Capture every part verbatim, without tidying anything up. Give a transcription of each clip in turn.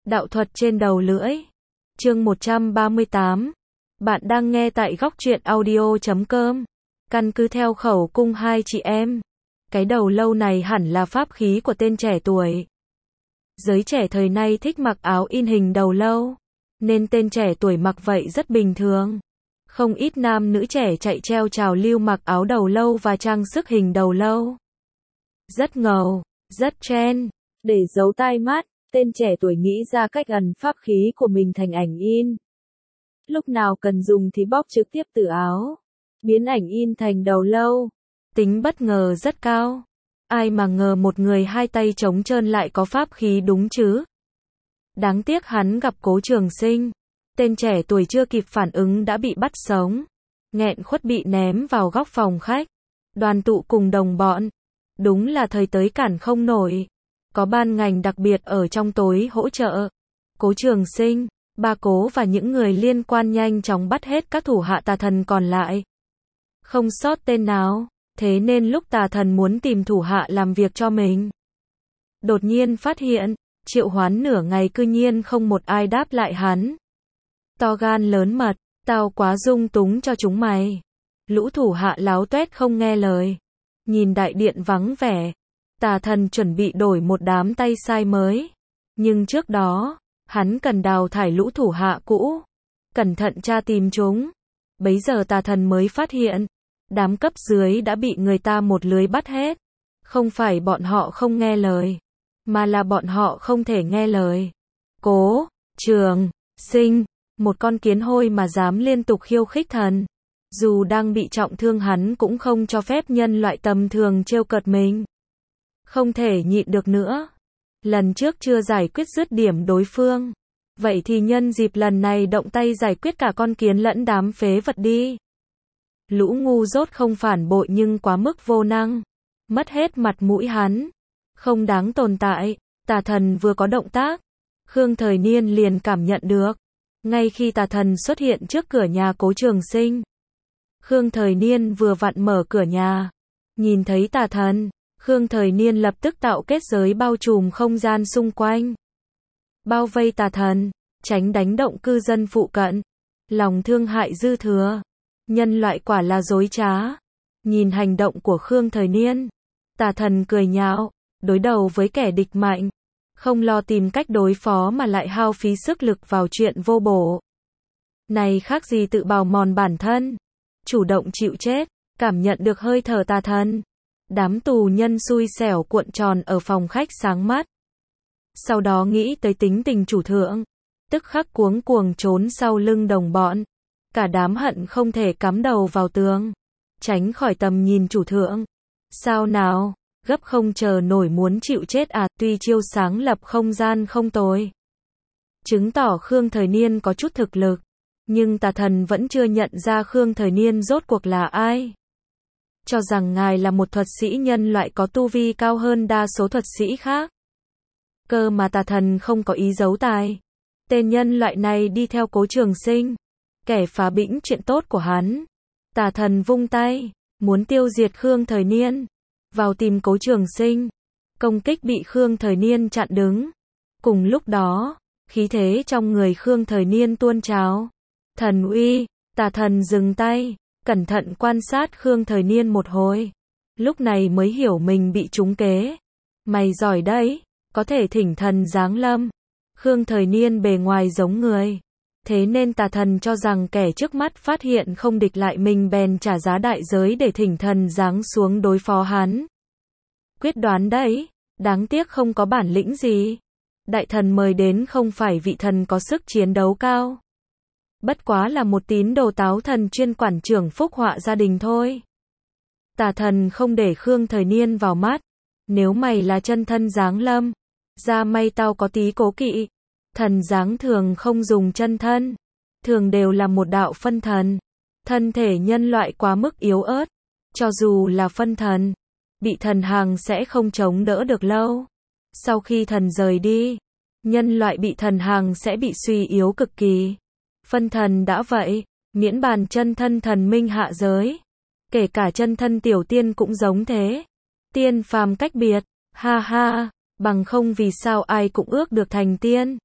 Đạo thuật trên đầu lưỡi. Chương một trăm ba mươi tám. Bạn đang nghe tại góc truyện audio chấm com. Căn cứ theo khẩu cung hai chị em, cái đầu lâu này hẳn là pháp khí của tên trẻ tuổi. Giới trẻ thời nay thích mặc áo in hình đầu lâu, nên tên trẻ tuổi mặc vậy rất bình thường. Không ít nam nữ trẻ chạy treo trào lưu mặc áo đầu lâu và trang sức hình đầu lâu. Rất ngầu, rất trend. Để giấu tai mắt, tên trẻ tuổi nghĩ ra cách ẩn pháp khí của mình thành ảnh in. Lúc nào cần dùng thì bóc trực tiếp từ áo, biến ảnh in thành đầu lâu. Tính bất ngờ rất cao. Ai mà ngờ một người hai tay trống trơn lại có pháp khí đúng chứ. Đáng tiếc hắn gặp Cố Trường Sinh. Tên trẻ tuổi chưa kịp phản ứng đã bị bắt sống. Nghẹn khuất bị ném vào góc phòng khách. Đoàn tụ cùng đồng bọn. Đúng là thời tới cản không nổi. Có ban ngành đặc biệt ở trong tối hỗ trợ. Cố Trường Sinh, ba Cố và những người liên quan nhanh chóng bắt hết các thủ hạ tà thần còn lại. Không sót tên nào, thế nên lúc tà thần muốn tìm thủ hạ làm việc cho mình, đột nhiên phát hiện, triệu hoán nửa ngày cư nhiên không một ai đáp lại hắn. To gan lớn mật, tao quá dung túng cho chúng mày. Lũ thủ hạ láo tuét không nghe lời. Nhìn đại điện vắng vẻ, tà thần chuẩn bị đổi một đám tay sai mới. Nhưng trước đó, hắn cần đào thải lũ thủ hạ cũ, cẩn thận tra tìm chúng. Bấy giờ tà thần mới phát hiện, đám cấp dưới đã bị người ta một lưới bắt hết. Không phải bọn họ không nghe lời, mà là bọn họ không thể nghe lời. Cố Trường Sinh, một con kiến hôi mà dám liên tục khiêu khích thần. Dù đang bị trọng thương hắn cũng không cho phép nhân loại tầm thường trêu cợt mình. Không thể nhịn được nữa. Lần trước chưa giải quyết dứt điểm đối phương. Vậy thì nhân dịp lần này động tay giải quyết cả con kiến lẫn đám phế vật đi. Lũ ngu dốt không phản bội nhưng quá mức vô năng. Mất hết mặt mũi hắn. Không đáng tồn tại. Tà thần vừa có động tác, Khương Thời Niên liền cảm nhận được. Ngay khi tà thần xuất hiện trước cửa nhà Cố Trường Sinh, Khương Thời Niên vừa vặn mở cửa nhà. Nhìn thấy tà thần, Khương Thời Niên lập tức tạo kết giới bao trùm không gian xung quanh. Bao vây tà thần, tránh đánh động cư dân phụ cận. Lòng thương hại dư thừa. Nhân loại quả là dối trá. Nhìn hành động của Khương Thời Niên, tà thần cười nhạo, đối đầu với kẻ địch mạnh. Không lo tìm cách đối phó mà lại hao phí sức lực vào chuyện vô bổ. Này khác gì tự bào mòn bản thân. Chủ động chịu chết, cảm nhận được hơi thở tà thần. Đám tù nhân xui xẻo cuộn tròn ở phòng khách sáng mắt. Sau đó nghĩ tới tính tình chủ thượng, tức khắc cuống cuồng trốn sau lưng đồng bọn. Cả đám hận không thể cắm đầu vào tường, tránh khỏi tầm nhìn chủ thượng. Sao nào, gấp không chờ nổi muốn chịu chết à? Tuy chiêu sáng lập không gian không tồi, chứng tỏ Khương Thời Niên có chút thực lực, nhưng tà thần vẫn chưa nhận ra Khương Thời Niên rốt cuộc là ai. Cho rằng ngài là một thuật sĩ nhân loại có tu vi cao hơn đa số thuật sĩ khác. Cơ mà tà thần không có ý giấu tài. Tên nhân loại này đi theo Cố Trường Sinh, kẻ phá bĩnh chuyện tốt của hắn. Tà thần vung tay, muốn tiêu diệt Khương Thời Niên, vào tìm Cố Trường Sinh. Công kích bị Khương Thời Niên chặn đứng. Cùng lúc đó, khí thế trong người Khương Thời Niên tuôn trào. Thần uy, tà thần dừng tay, cẩn thận quan sát Khương Thời Niên một hồi. Lúc này mới hiểu mình bị trúng kế. Mày giỏi đấy, có thể thỉnh thần giáng lâm. Khương Thời Niên bề ngoài giống người, thế nên tà thần cho rằng kẻ trước mắt phát hiện không địch lại mình bèn trả giá đại giới để thỉnh thần giáng xuống đối phó hắn. Quyết đoán đấy, đáng tiếc không có bản lĩnh gì. Đại thần mời đến không phải vị thần có sức chiến đấu cao, bất quá là một tín đồ táo thần chuyên quản trưởng phúc họa gia đình thôi. Tà thần không để Khương Thời Niên vào mắt. Nếu mày là chân thân giáng lâm, ra may tao có tí cố kỵ. Thần giáng thường không dùng chân thân, thường đều là một đạo phân thần. Thân thể nhân loại quá mức yếu ớt, cho dù là phân thần, bị thần hàng sẽ không chống đỡ được lâu. Sau khi thần rời đi, nhân loại bị thần hàng sẽ bị suy yếu cực kỳ. Phân thần đã vậy, miễn bàn chân thân thần minh hạ giới, kể cả chân thân tiểu tiên cũng giống thế. Tiên phàm cách biệt, ha ha, bằng không vì sao ai cũng ước được thành tiên.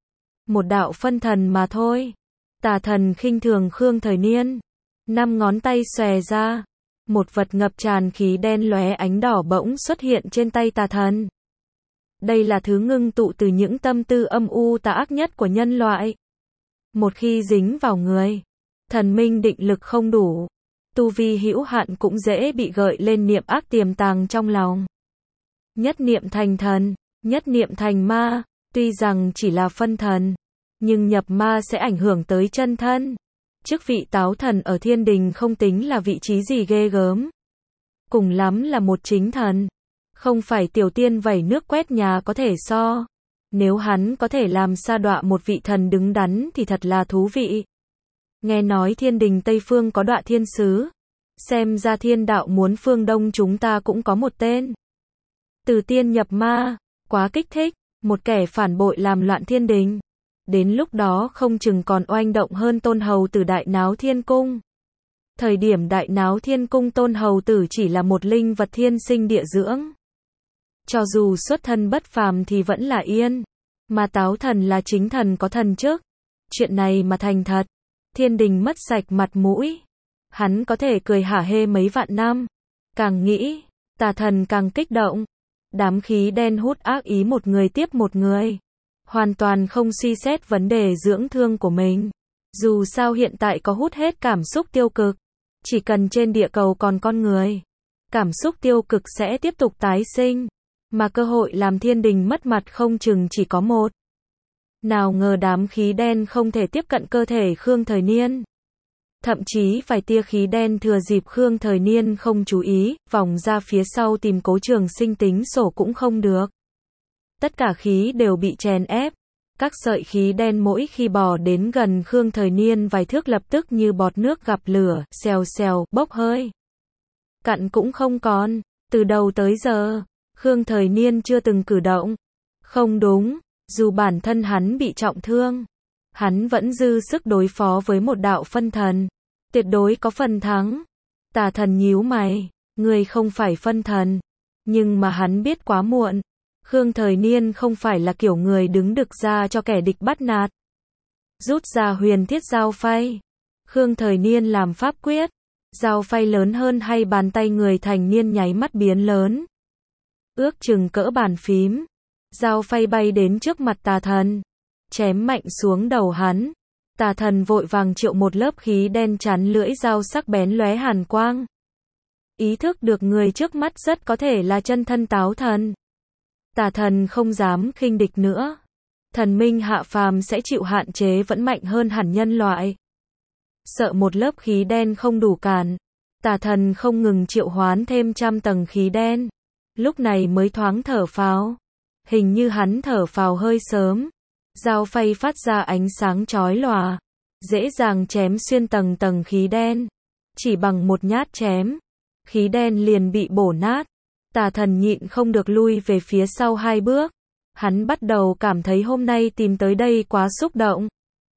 Một đạo phân thần mà thôi. Tà thần khinh thường Khương Thời Niên. Năm ngón tay xòe ra. Một vật ngập tràn khí đen lóe ánh đỏ bỗng xuất hiện trên tay tà thần. Đây là thứ ngưng tụ từ những tâm tư âm u tà ác nhất của nhân loại. Một khi dính vào người, thần minh định lực không đủ, tu vi hữu hạn cũng dễ bị gợi lên niệm ác tiềm tàng trong lòng. Nhất niệm thành thần, nhất niệm thành ma, tuy rằng chỉ là phân thần, nhưng nhập ma sẽ ảnh hưởng tới chân thân. Chức vị táo thần ở thiên đình không tính là vị trí gì ghê gớm. Cùng lắm là một chính thần. Không phải tiểu tiên vẩy nước quét nhà có thể so. Nếu hắn có thể làm sa đọa một vị thần đứng đắn thì thật là thú vị. Nghe nói thiên đình Tây Phương có đọa thiên sứ. Xem ra thiên đạo muốn phương Đông chúng ta cũng có một tên. Từ tiên nhập ma, quá kích thích, một kẻ phản bội làm loạn thiên đình. Đến lúc đó không chừng còn oanh động hơn Tôn Hầu Tử đại náo thiên cung. Thời điểm đại náo thiên cung Tôn Hầu Tử chỉ là một linh vật thiên sinh địa dưỡng. Cho dù xuất thân bất phàm thì vẫn là yên. Mà táo thần là chính thần có thần chức. Chuyện này mà thành thật, thiên đình mất sạch mặt mũi. Hắn có thể cười hả hê mấy vạn năm. Càng nghĩ, tà thần càng kích động. Đám khí đen hút ác ý một người tiếp một người. Hoàn toàn không suy xét vấn đề dưỡng thương của mình. Dù sao hiện tại có hút hết cảm xúc tiêu cực. Chỉ cần trên địa cầu còn con người, cảm xúc tiêu cực sẽ tiếp tục tái sinh. Mà cơ hội làm thiên đình mất mặt không chừng chỉ có một. Nào ngờ đám khí đen không thể tiếp cận cơ thể Khương Thời Niên. Thậm chí vài tia khí đen thừa dịp Khương Thời Niên không chú ý, vòng ra phía sau tìm Cố Trường Sinh tính sổ cũng không được. Tất cả khí đều bị chèn ép. Các sợi khí đen mỗi khi bò đến gần Khương Thời Niên vài thước lập tức như bọt nước gặp lửa, xèo xèo, bốc hơi. Cặn cũng không còn. Từ đầu tới giờ, Khương Thời Niên chưa từng cử động. Không đúng, dù bản thân hắn bị trọng thương, hắn vẫn dư sức đối phó với một đạo phân thần. Tuyệt đối có phần thắng. Tà thần nhíu mày, người không phải phân thần. Nhưng mà hắn biết quá muộn. Khương Thời Niên không phải là kiểu người đứng đực ra cho kẻ địch bắt nạt. Rút ra huyền thiết dao phay. Khương Thời Niên làm pháp quyết. Dao phay lớn hơn hay bàn tay người thành niên nháy mắt biến lớn. Ước chừng cỡ bàn phím. Dao phay bay đến trước mặt tà thần. Chém mạnh xuống đầu hắn. Tà thần vội vàng triệu một lớp khí đen chắn lưỡi dao sắc bén lóe hàn quang. Ý thức được người trước mắt rất có thể là chân thân táo thần. Tà thần không dám khinh địch nữa. Thần minh hạ phàm sẽ chịu hạn chế vẫn mạnh hơn hẳn nhân loại. Sợ một lớp khí đen không đủ cản. Tà thần không ngừng triệu hoán thêm trăm tầng khí đen. Lúc này mới thoáng thở phào. Hình như hắn thở phào hơi sớm. Dao phay phát ra ánh sáng chói lòa. Dễ dàng chém xuyên tầng tầng khí đen. Chỉ bằng một nhát chém, khí đen liền bị bổ nát. Tà thần nhịn không được lui về phía sau hai bước. Hắn bắt đầu cảm thấy hôm nay tìm tới đây quá xúc động.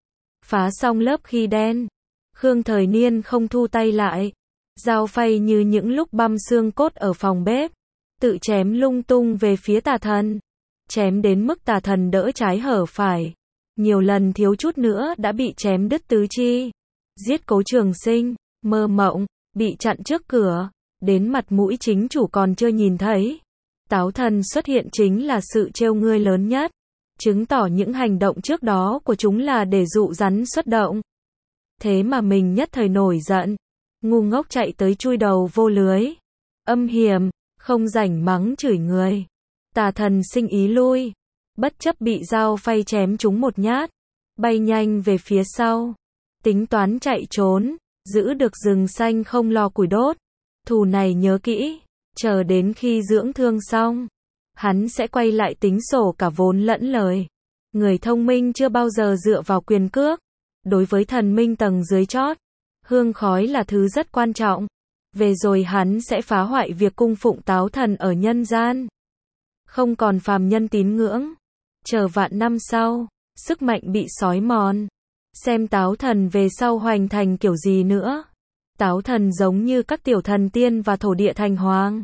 Phá xong lớp khí đen, Khương Thời Niên không thu tay lại. Dao phay như những lúc băm xương cốt ở phòng bếp. Tự chém lung tung về phía tà thần. Chém đến mức tà thần đỡ trái hở phải. Nhiều lần thiếu chút nữa đã bị chém đứt tứ chi. Giết Cố Trường Sinh, mơ mộng, bị chặn trước cửa. Đến mặt mũi chính chủ còn chưa nhìn thấy. Táo thần xuất hiện chính là sự trêu ngươi lớn nhất. Chứng tỏ những hành động trước đó của chúng là để dụ rắn xuất động. Thế mà mình nhất thời nổi giận. Ngu ngốc chạy tới chui đầu vô lưới. Âm hiểm, không rảnh mắng chửi người. Tà thần sinh ý lui. Bất chấp bị dao phay chém chúng một nhát. Bay nhanh về phía sau. Tính toán chạy trốn. Giữ được rừng xanh không lo củi đốt. Thù này nhớ kỹ. Chờ đến khi dưỡng thương xong, hắn sẽ quay lại tính sổ cả vốn lẫn lời. Người thông minh chưa bao giờ dựa vào quyền cước. Đối với thần minh tầng dưới chót, hương khói là thứ rất quan trọng. Về rồi hắn sẽ phá hoại việc cung phụng táo thần ở nhân gian. Không còn phàm nhân tín ngưỡng. Chờ vạn năm sau, sức mạnh bị xói mòn. Xem táo thần về sau hoành thành kiểu gì nữa. Táo thần giống như các tiểu thần tiên và thổ địa thành hoàng.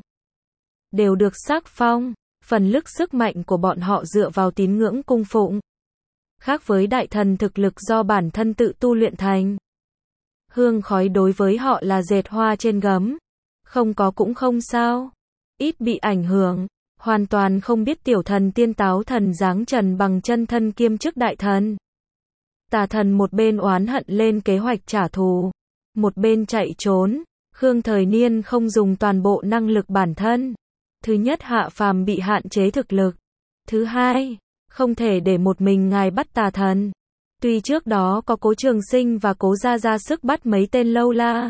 Đều được sắc phong, phần lực sức mạnh của bọn họ dựa vào tín ngưỡng cung phụng. khác với đại thần thực lực do bản thân tự tu luyện thành. Hương khói đối với họ là dệt hoa trên gấm, không có cũng không sao, ít bị ảnh hưởng, hoàn toàn không biết tiểu thần tiên táo thần giáng trần bằng chân thân kiêm chức đại thần. Tà thần một bên oán hận lên kế hoạch trả thù, một bên chạy trốn. Khương Thời Niên không dùng toàn bộ năng lực bản thân. Thứ nhất, hạ phàm bị hạn chế thực lực. Thứ hai, không thể để một mình ngài bắt tà thần. Tuy trước đó có Cố Trường Sinh và Cố Gia ra sức bắt mấy tên lâu la.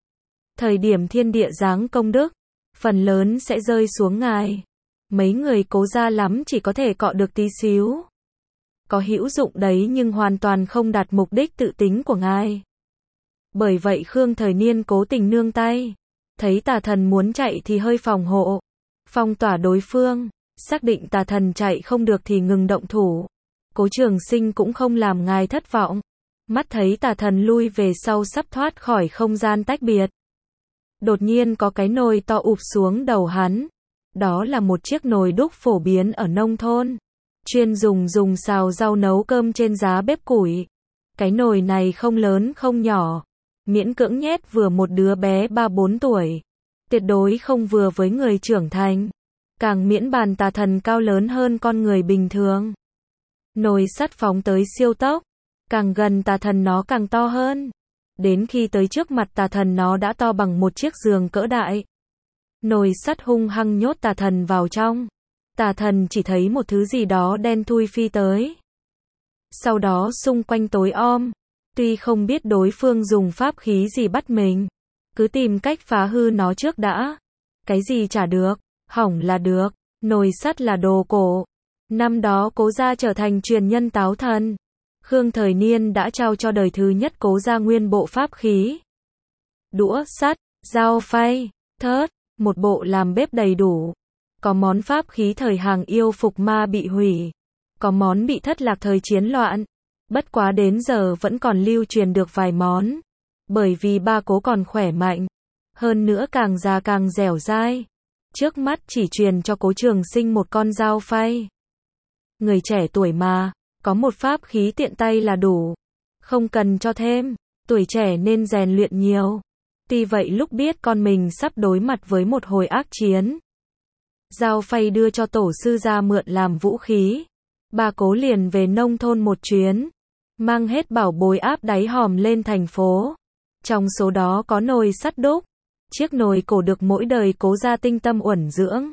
Thời điểm thiên địa giáng công đức, phần lớn sẽ rơi xuống ngài. Mấy người Cố Gia lắm chỉ có thể cọ được tí xíu. Có hữu dụng đấy nhưng hoàn toàn không đạt mục đích tự tính của ngài. Bởi vậy Khương Thời Niên cố tình nương tay. Thấy tà thần muốn chạy thì hơi phòng hộ, phong tỏa đối phương, xác định tà thần chạy không được thì ngừng động thủ. Cố Trường Sinh cũng không làm ngài thất vọng. Mắt thấy tà thần lui về sau sắp thoát khỏi không gian tách biệt. Đột nhiên có cái nồi to ụp xuống đầu hắn. Đó là một chiếc nồi đúc phổ biến ở nông thôn, chuyên dùng dùng xào rau nấu cơm trên giá bếp củi. Cái nồi này không lớn không nhỏ, miễn cưỡng nhét vừa một đứa bé ba bốn tuổi. Tuyệt đối không vừa với người trưởng thành. Càng miễn bàn tà thần cao lớn hơn con người bình thường. Nồi sắt phóng tới siêu tốc. Càng gần tà thần nó càng to hơn. Đến khi tới trước mặt tà thần nó đã to bằng một chiếc giường cỡ đại. Nồi sắt hung hăng nhốt tà thần vào trong. Tà thần chỉ thấy một thứ gì đó đen thui phi tới. Sau đó xung quanh tối om. Tuy không biết đối phương dùng pháp khí gì bắt mình, cứ tìm cách phá hư nó trước đã. Cái gì chả được, hỏng là được. Nồi sắt là đồ cổ. Năm đó Cố Gia trở thành truyền nhân táo thần. Khương Thời Niên đã trao cho đời thứ nhất Cố Gia nguyên bộ pháp khí. Đũa, sắt, dao phay, thớt, một bộ làm bếp đầy đủ. Có món pháp khí thời hàng yêu phục ma bị hủy. Có món bị thất lạc thời chiến loạn. Bất quá đến giờ vẫn còn lưu truyền được vài món. Bởi vì ba Cố còn khỏe mạnh. Hơn nữa càng già càng dẻo dai. Trước mắt chỉ truyền cho Cố Trường Sinh một con dao phay. Người trẻ tuổi mà, có một pháp khí tiện tay là đủ. Không cần cho thêm. Tuổi trẻ nên rèn luyện nhiều. Tuy vậy lúc biết con mình sắp đối mặt với một hồi ác chiến, dao phay đưa cho tổ sư ra mượn làm vũ khí. Ba Cố liền về nông thôn một chuyến, mang hết bảo bối áp đáy hòm lên thành phố. Trong số đó có nồi sắt đúc, chiếc nồi cổ được mỗi đời Cố Gia tinh tâm uẩn dưỡng.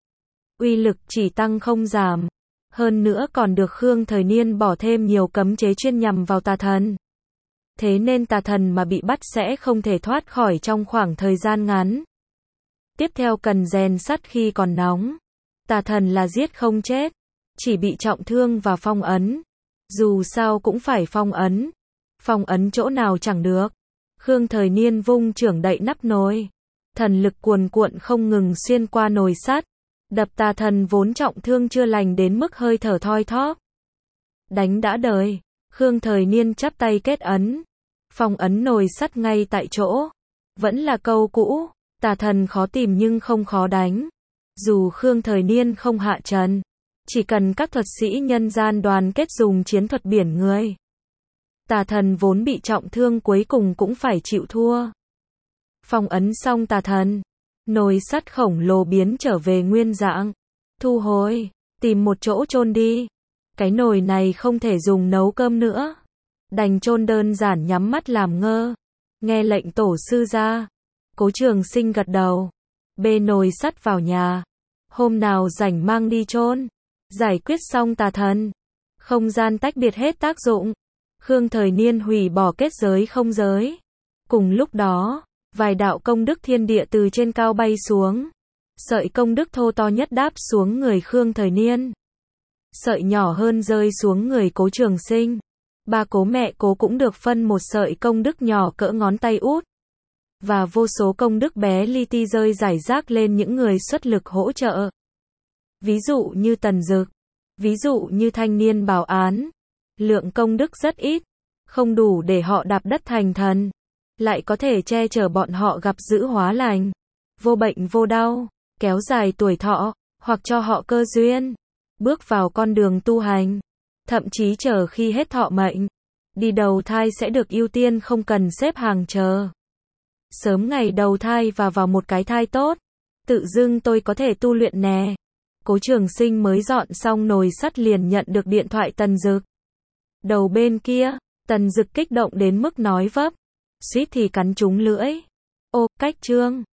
Uy lực chỉ tăng không giảm, hơn nữa còn được Khương Thời Niên bỏ thêm nhiều cấm chế chuyên nhằm vào tà thần. Thế nên tà thần mà bị bắt sẽ không thể thoát khỏi trong khoảng thời gian ngắn. Tiếp theo cần rèn sắt khi còn nóng. Tà thần là giết không chết, chỉ bị trọng thương và phong ấn. Dù sao cũng phải phong ấn. Phong ấn chỗ nào chẳng được. Khương Thời Niên vung chưởng đậy nắp nồi. Thần lực cuồn cuộn không ngừng xuyên qua nồi sắt, đập tà thần vốn trọng thương chưa lành đến mức hơi thở thoi thóp. Đánh đã đời. Khương Thời Niên chắp tay kết ấn. Phong ấn nồi sắt ngay tại chỗ. Vẫn là câu cũ, tà thần khó tìm nhưng không khó đánh. Dù Khương Thời Niên không hạ trần, chỉ cần các thuật sĩ nhân gian đoàn kết dùng chiến thuật biển người, tà thần vốn bị trọng thương cuối cùng cũng phải chịu thua. Phong ấn xong tà thần, nồi sắt khổng lồ biến trở về nguyên dạng. Thu hồi, tìm một chỗ chôn đi. Cái nồi này không thể dùng nấu cơm nữa. Đành chôn đơn giản nhắm mắt làm ngơ. Nghe lệnh tổ sư ra. Cố Trường Sinh gật đầu. Bê nồi sắt vào nhà. Hôm nào rảnh mang đi chôn. Giải quyết xong tà thần. Không gian tách biệt hết tác dụng. Khương Thời Niên hủy bỏ kết giới không giới. Cùng lúc đó, vài đạo công đức thiên địa từ trên cao bay xuống. Sợi công đức thô to nhất đáp xuống người Khương Thời Niên. Sợi nhỏ hơn rơi xuống người Cố Trường Sinh. Ba Cố mẹ Cố cũng được phân một sợi công đức nhỏ cỡ ngón tay út. Và vô số công đức bé li ti rơi rải rác lên những người xuất lực hỗ trợ. Ví dụ như Tần Dực. Ví dụ như thanh niên bảo án. Lượng công đức rất ít. Không đủ để họ đạp đất thành thần. Lại có thể che chở bọn họ gặp dữ hóa lành. Vô bệnh vô đau. Kéo dài tuổi thọ. Hoặc cho họ cơ duyên. Bước vào con đường tu hành. Thậm chí chờ khi hết thọ mệnh, đi đầu thai sẽ được ưu tiên không cần xếp hàng chờ. Sớm ngày đầu thai và vào một cái thai tốt, tự dưng tôi có thể tu luyện nè. Cố Trường Sinh mới dọn xong nồi sắt liền nhận được điện thoại Tần Dực. Đầu bên kia, Tần Dực kích động đến mức nói vấp, suýt thì cắn trúng lưỡi. Ô, cách Trương